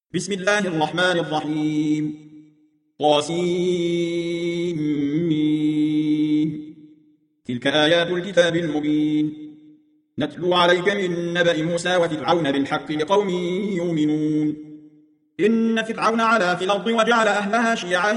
بسم الله الرحمن الرحيم. طاسيم. تلك آيات الكتاب المبين. نتلو عليك من نبأ موسى وفرعون بالحق لقوم يؤمنون. إن فرعون علا في الأرض وجعل أهلها شيعا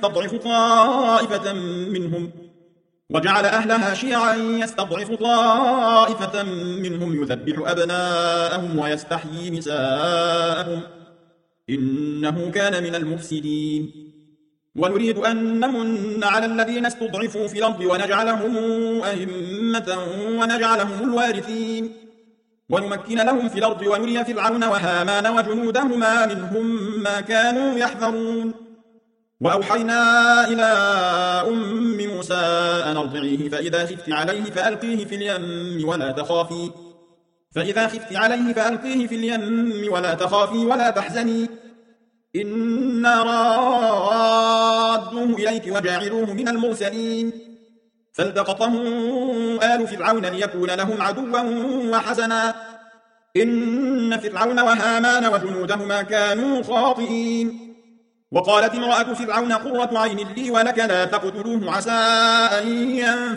يستضعف طائفة منهم يذبح أبناءهم ويستحيي نساءهم إنه كان من المفسدين. ونريد أن نمن على الذين استضعفوا في الأرض ونجعلهم أئمة ونجعلهم الوارثين ونمكن لهم في الأرض ونري فرعون وهامان وجنودهما منهم ما كانوا يحذرون. وأوحينا إلى أم موسى أن أرضعيه فإذا خفت عليه فألقيه في اليم ولا تخافي ولا تحزني إنا رادوه إليك وجاعلوه من المرسلين. فالتقطه آل فرعون ليكون لهم عدوا وحزنا إن فرعون وهامان وجنودهما كانوا خاطئين. وقالت امرأة فرعون قرة عين لي ولك لا تقتلوه عسى أن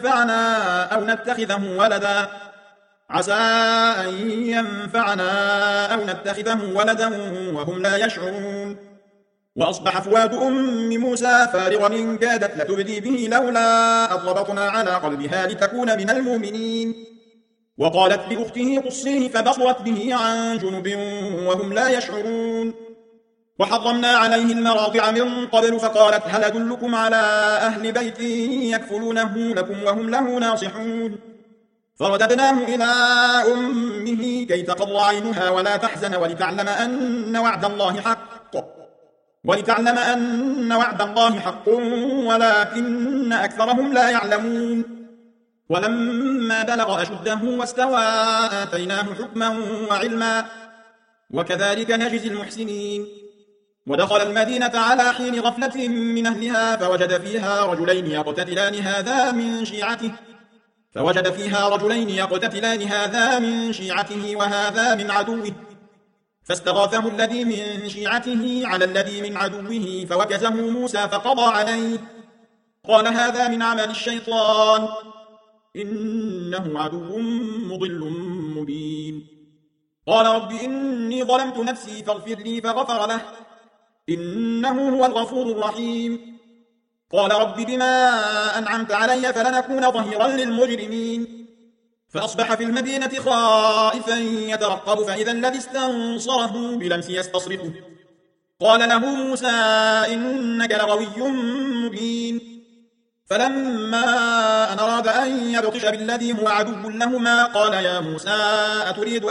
ينفعنا أو نتخذه ولدا وهم لا يشعرون. وأصبح فؤاد أم موسى فارغا إن كادت لتبدي به لولا أضربطنا على قلبها لتكون من المؤمنين. وقالت لأخته قصيه فبصرت به عن جنب وهم لا يشعرون. وحرمنا عليه المراضع من قبل فقالت هل أدلكم على أهل بيت يكفلونه لكم وهم له ناصحون. فرددناه إلى أمه كي تقر عينها ولا تحزن ولتعلم أن وعد الله حق ولكن أكثرهم لا يعلمون. ولما بلغ أشده واستوى آتيناه حكما وعلما وكذلك نجزي المحسنين. ودخل المدينة على حين غفلة من أهلها فوجد فيها رجلين يقتتلان هذا من شيعته وهذا من عدوه فاستغاثه الذي من شيعته على الذي من عدوه فوكزه موسى فقضى عليه قال هذا من عمل الشيطان إنه عدو مضل مبين. قال رب إني ظلمت نفسي فاغفر لي فغفر له إنه هو الغفور الرحيم. قال رب بما أنعمت علي فلنكون ظهيرا للمجرمين. فأصبح في المدينة خائفا يترقب فإذا الذي استنصره بلمس يستصرخه قال له موسى إنك لغوي مبين. فلما أن أراد أن يبطش بالذي هو عدو لهما قال يا موسى أتريد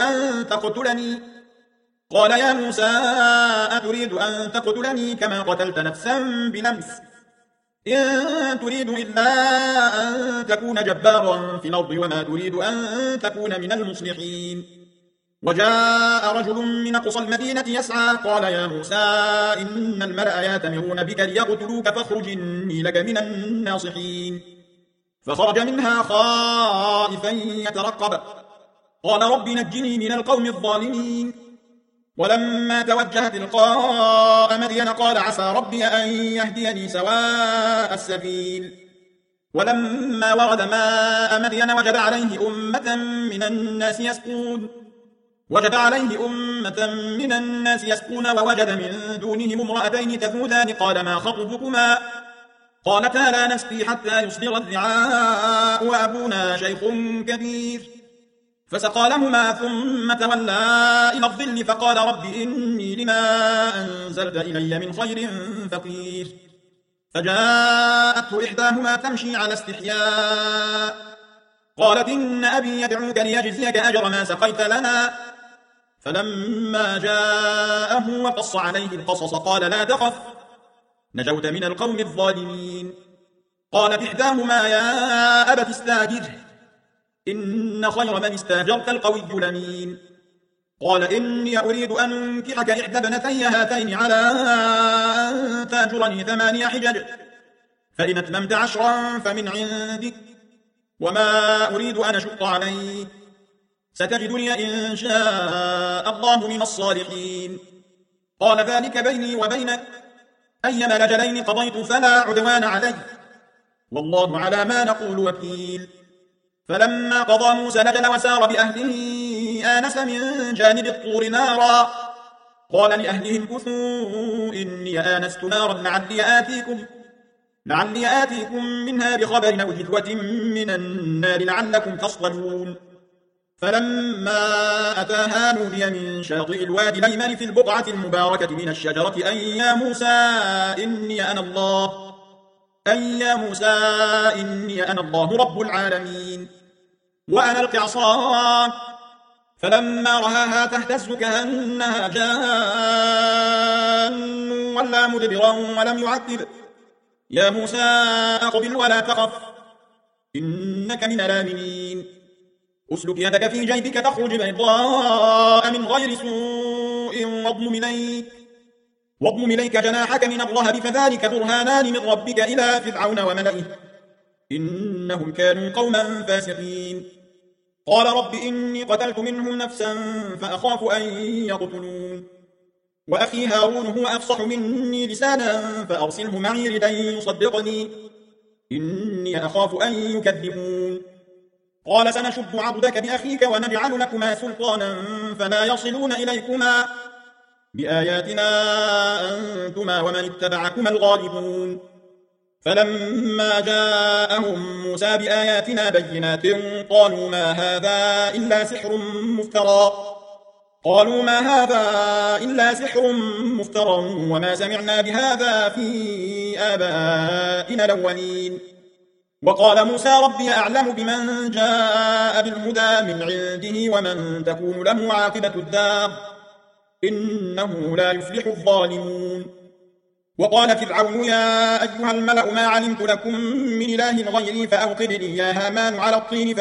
أن تقتلني كما قتلت نفسا بنفس إن تريد إلا أن تكون جبارا في الأرض وما تريد أن تكون من المصلحين. وجاء رجل من أقصى المدينة يسعى قال يا موسى إن الملأ يأتمرون بك ليقتلوك فاخرج إني لك من الناصحين. فخرج منها خائفا يترقب قال رب نجني من القوم الظالمين. ولما توجه تلقاء مدين قال عسى ربي أن يهديني سواء السبيل. ولما ورد ماء مدين وجد عليه أمة من الناس يسقون ووجد من دونهم امرأتين تذودان قال ما خطبكما قالتا لا نسقي حتى يصدر الرعاء وأبونا شيخ كبير. فسقى لهما ثم تولى إلى الظل فقال رب إني لما أنزلت إلي من خير فقير. فجاءته إحداهما تمشي على استحياء قالت إن أبي يدعوك ليجزيك أجر ما سقيت لنا. فلما جاءه وقص عليه القصص قال لا تخف نجوت من القوم الظالمين. قالت إحداهما يا أبت استاجره إن خير من استاجرت القوي الأمين. قال إني أريد أن أنكحك إحدى ابنتي هاتين على أن تأجرني 8 حجج فإن أتممت 10 فمن عندك وما أريد أن أشق عليك ستجدني إن شاء الله من الصالحين. قال ذلك بيني وبينك، أيما الأجلين قضيت فلا عدوان علي، والله على ما نقول وكيل. فلما قضى موسى الأجل وسار بأهله آنس من جانب الطور نارا، قال لأهلهم كثوا إني آنست نارا لعلي آتيكم منها بخبر أو جذوة من النار لعلكم تصطلون. فلما أتاها نودي من شاطئ الوادي الأيمن في البقعة المباركة من الشجرة أن يا موسى إني أنا الله رب العالمين، وأنا ألق عصاك. فلما رآها تهتز كأنها جان ولا مدبرا ولم يعقب، يا موسى أقبل ولا تخف إنك من الآمنين، أسلك يدك في جيبك تخرج بيضاء من غير سوء واضمم إليك جناحك من الرهب، فذلك برهانان من ربك إلى فرعون وملئه إنهم كانوا قوما فاسقين. قال رب إني قتلت منهم نفسا فأخاف أن يقتلون، وأخي هارون هو أفصح مني لسانا فأرسله معي ردا يصدقني إني أخاف أن يكذبون. قال سنشد عضدك بأخيك ونجعل لكما سلطانا فلا يصلون إليكما بآياتنا أنتما ومن اتبعكما الغالبون. فلما جاءهم موسى بآياتنا بينات قالوا ما هذا إلا سحر مفترى وما سمعنا بهذا في آبائنا الأولين. وقال موسى ربي أعلم بمن جاء بالهدى من عنده ومن تكون له عاقبة الدار إنه لا يفلح الظالمون. وقال فرعون يا أيها الملأ ما علمت لكم من إله غيري فأوقد لي يا هامان على الطين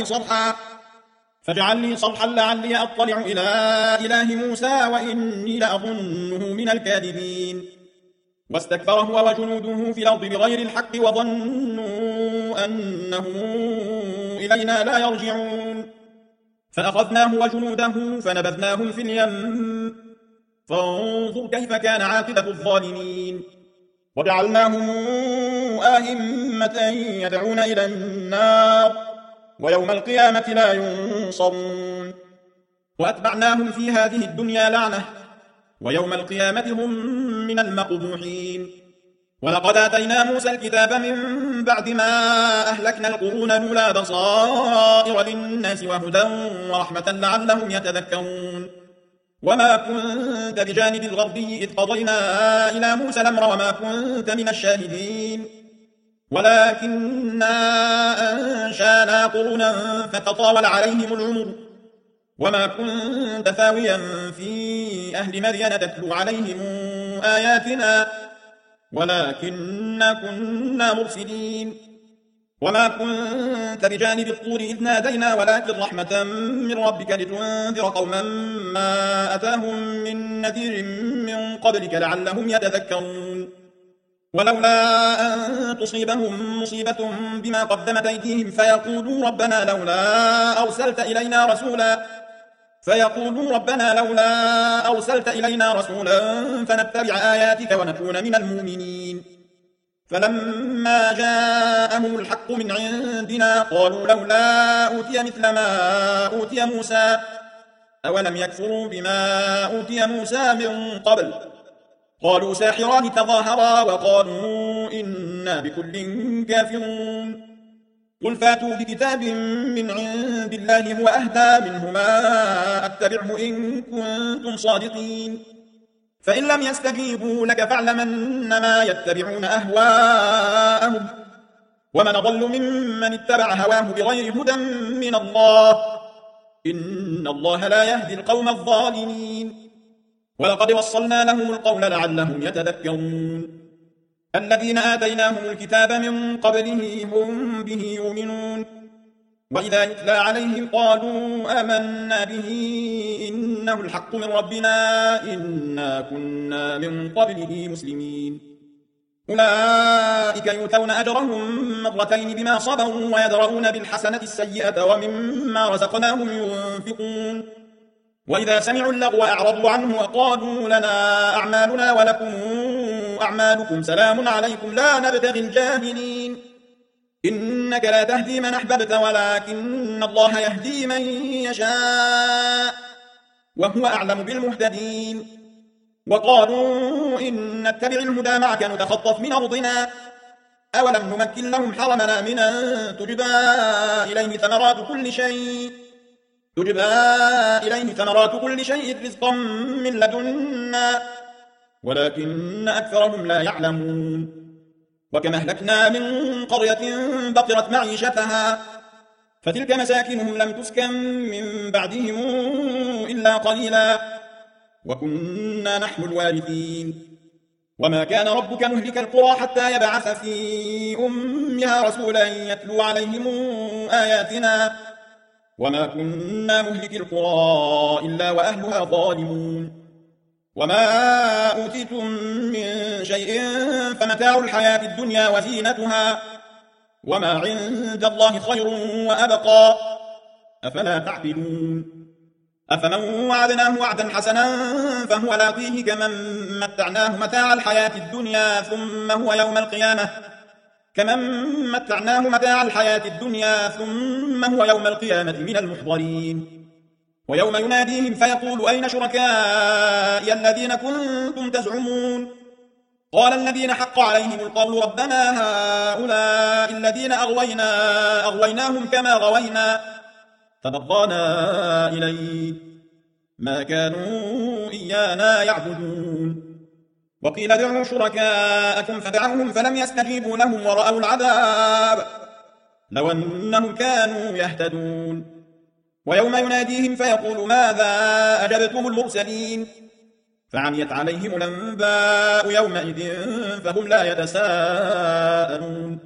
فاجعل لي صرحا لعلي أطلع إلى إله موسى وإني لأظنه من الكاذبين. واستكبر هو وجنوده في الأرض بغير الحق وظنوا أنهم إلينا لا يرجعون، فأخذناه وجنوده فنبذناهم في اليم، فانظر كيف كان عاقبة الظالمين. وجعلناهم آئمة يدعون إلى النار ويوم القيامة لا ينصرون. وأتبعناهم في هذه الدنيا لعنة ويوم القيامة هم من المقبوحين. ولقد آتينا موسى الكتاب من بعد ما أهلكنا القرون الأولى بصائر للناس وهدى ورحمة لعلهم يتذكرون. وما كنت بجانب الغربي إذ قضينا إلى موسى الأمر وما كنت من الشاهدين، ولكننا أنشأنا قرونا فتطاول عليهم العمر، وما كنت ثاويا في أهل مدين تتلو عليهم آياتنا ولكننا كنا مرسلين. وما كنت بجانب الطور إذ نادينا ولكن رحمة من ربك لتنذر قوما ما أتاهم من نذير من قبلك لعلهم يتذكرون. ولولا أن تصيبهم مصيبة بما قدمت أيديهم فيقولوا ربنا لولا أرسلت إلينا رسولا فنتبع آياتك ونكون من المؤمنين. فلما جاءهم الحق من عندنا قالوا لولا أوتي مثل ما أوتي موسى أولم يكفروا بما أوتي موسى من قبل. قالوا ساحران تظاهرا وقالوا إنا بكل كافرون. قل فاتوا بكتاب من عند الله هو أهدى منهما أتبعه إن كنتم صادقين. فإن لم يستجيبوا لك فاعلم أنما يتبعون أهواءهم ومن ضل ممن اتبع هواه بغير هدى من الله إن الله لا يهدي القوم الظالمين. ولقد وصلنا لهم القول لعلهم يتذكرون. الذين آتيناهم الكتاب من قبله هم به يؤمنون، وإذا يتلى عليهم قالوا آمنا به إنه الحق من ربنا إنا كنا من قبله مسلمين. أولئك يؤتون أجرهم مرتين بما صبروا ويدرؤون بالحسنة السيئة ومما رزقناهم ينفقون. وإذا سمعوا اللغو أعرضوا عنه وقالوا لنا أعمالنا ولكم أعمالكم سلام عليكم لا نبتغي الجاهلين إنك لا تهدي من أحببت ولكن الله يهدي من يشاء وهو أعلم بالمهتدين وقالوا إن نتبع الهدى معك نتخطف من أرضنا أولم نمكن لهم حرمنا من أن تجبى إليه ثمرات كل شيء رزقا من لدنا ولكن أكثرهم لا يعلمون وكما أهلكنا من قرية بطرت معيشتها فتلك مساكنهم لم تسكن من بعدهم إلا قليلا وكنا نحن الوارثين وما كان ربك مهلك القرى حتى يبعث في أمها رسولا يتلو عليهم آياتنا وما كنا مهلك القرى إلا وأهلها ظالمون وما أوتيتم من شيء فمتاع الحياة الدنيا وزينتها وما عند الله خير وأبقى أفلا تعقلون أفمن وعدناه وعدا حسنا فهو لاقيه كمن متعناه متاع الحياة الدنيا ثم هو يوم القيامة من المحضرين ويوم يناديهم فيقول أين شركائي الذين كنتم تزعمون قال الذين حق عليهم القول ربنا هؤلاء الذين أغويناهم كما غوينا فبقانا إليك ما كانوا إيانا يعبدون وقيل ادعوا شركاءكم فدعوهم فلم يستجيبوا لهم ورأوا العذاب لو أنهم كانوا يهتدون ويوم يناديهم فيقول ماذا أجبتم المرسلين فعميت عليهم الأنباء يومئذ فهم لا يتساءلون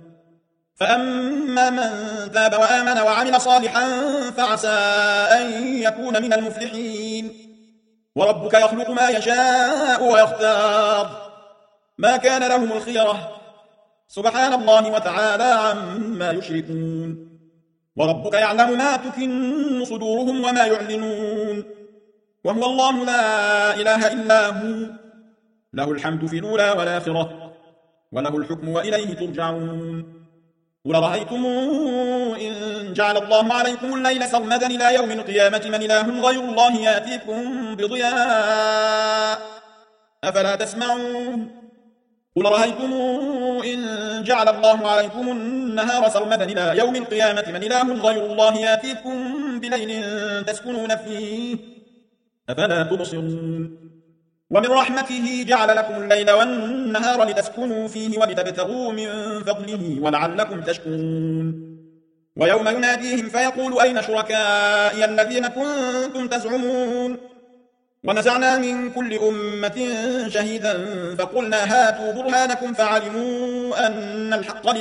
فأما من تاب وآمن وعمل صالحا فعسى أن يكون من المفلحين وربك يخلق ما يشاء ويختار ما كان لهم الخيرة سبحان الله وتعالى عما يشركون وربك يعلم ما تكن صدورهم وما يعلنون وهو الله لا إله إلا هو له الحمد في الأولى والآخرة وله الحكم وإليه ترجعون قل رأيتم إن جعل الله عليكم الليل سرمدا إلى يوم القيامة من إله غير الله يأتيكم بضياء أفلا تسمعون قل رأيتم إن جعل الله عليكم النهار سرمدا إلى يوم القيامة من إله غير الله يأتيكم بليل تسكنون فيه أفلا تبصرون ومن رحمته جعل لكم الليل والنهار لتسكنوا فيه ولتبتغوا من فضله ولعلكم تشكرون ويوم يناديهم فيقول أين شركائي الذين كنتم تزعمون ونزعنا من كل أمة شهيدا فقلنا هاتوا برهانكم فعلموا أن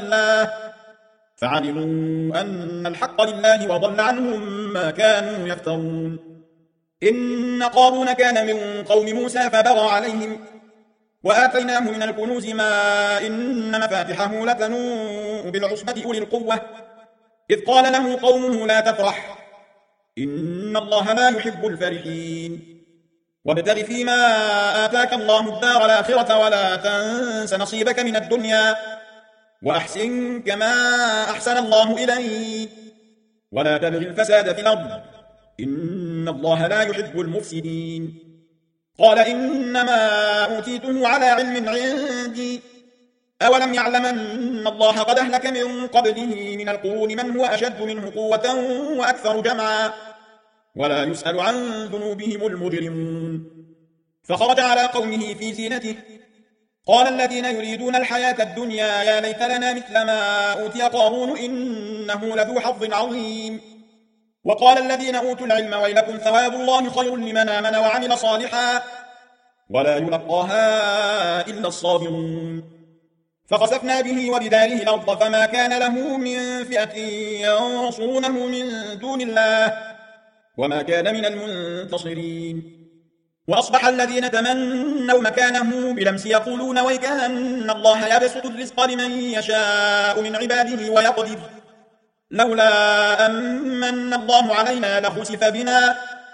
الحق لله وضل عنهم ما كانوا يفترون إن قارون كان من قوم موسى فبغى عليهم وآتيناه من الكنوز ما إن مفاتحه لتنوء بالعصبة أولي القوة إذ قال له قومه لا تفرح إن الله لا يحب الفرحين وابتغ فيما آتاك الله الدار الآخرة ولا تنس نصيبك من الدنيا وأحسن كما أحسن الله إليك ولا تبغ الفساد في الأرض إن الله لا يحب المفسدين قال إنما أوتيته على علم عندي أولم يعلم أن الله قد أهلك من قبله من القرون من هو أشد منه قوة وأكثر جمعا ولا يسأل عن ذنوبهم المجرمون فخرج على قومه في زينته قال الذين يريدون الحياة الدنيا يا ليت لنا مثل ما أوتي قارون إنه لذو حظ عظيم وقال الذين أوتوا العلم ويلكم ثواب الله خير لمن آمن وعمل صالحا ولا يلقاها إلا الصابرون فخسفنا به وبداره الأرض فما كان له من فئة ينصرونه من دون الله وما كان من المنتصرين وأصبح الذين تمنوا مكانه بلمس يقولون ويكأن الله يبسط الرزق لمن يشاء من عباده ويقدر لولا أمن الله علينا لخسف بنا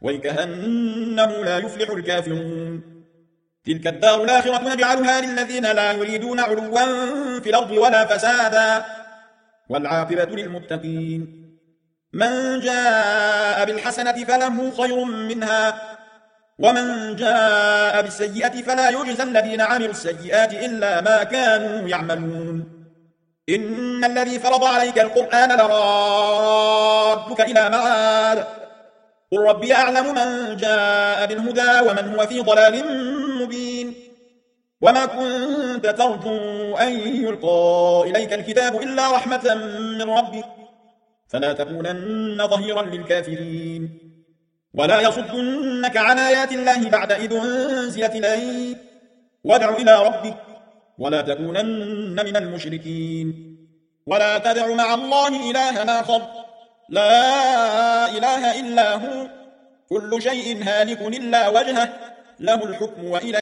ويكأنه لا يفلح الكافرون. تلك الدار الآخرة نجعلها للذين لا يريدون علوا في الأرض ولا فسادا والعاقبة للمتقين. من جاء بالحسنة فله خير منها ومن جاء بالسيئة فلا يجزى الذين عملوا السيئات إلا ما كانوا يعملون. إن الذي فرض عليك القرآن لرادك إلى معاد قل ربي أعلم من جاء بالهدى ومن هو في ضلال مبين. وما كنت ترجو أن يلقى إليك الكتاب إلا رحمة من ربك فلا تكونن ظهيرا للكافرين. ولا يصدنك عن آيات الله بعد إذ أنزلت إليك وادع إلى ربك ولا تكونن من المشركين. ولا تدع مع الله إلها آخر لا إله إلا هو كل شيء هالك إلا وجهه له الحكم وإليه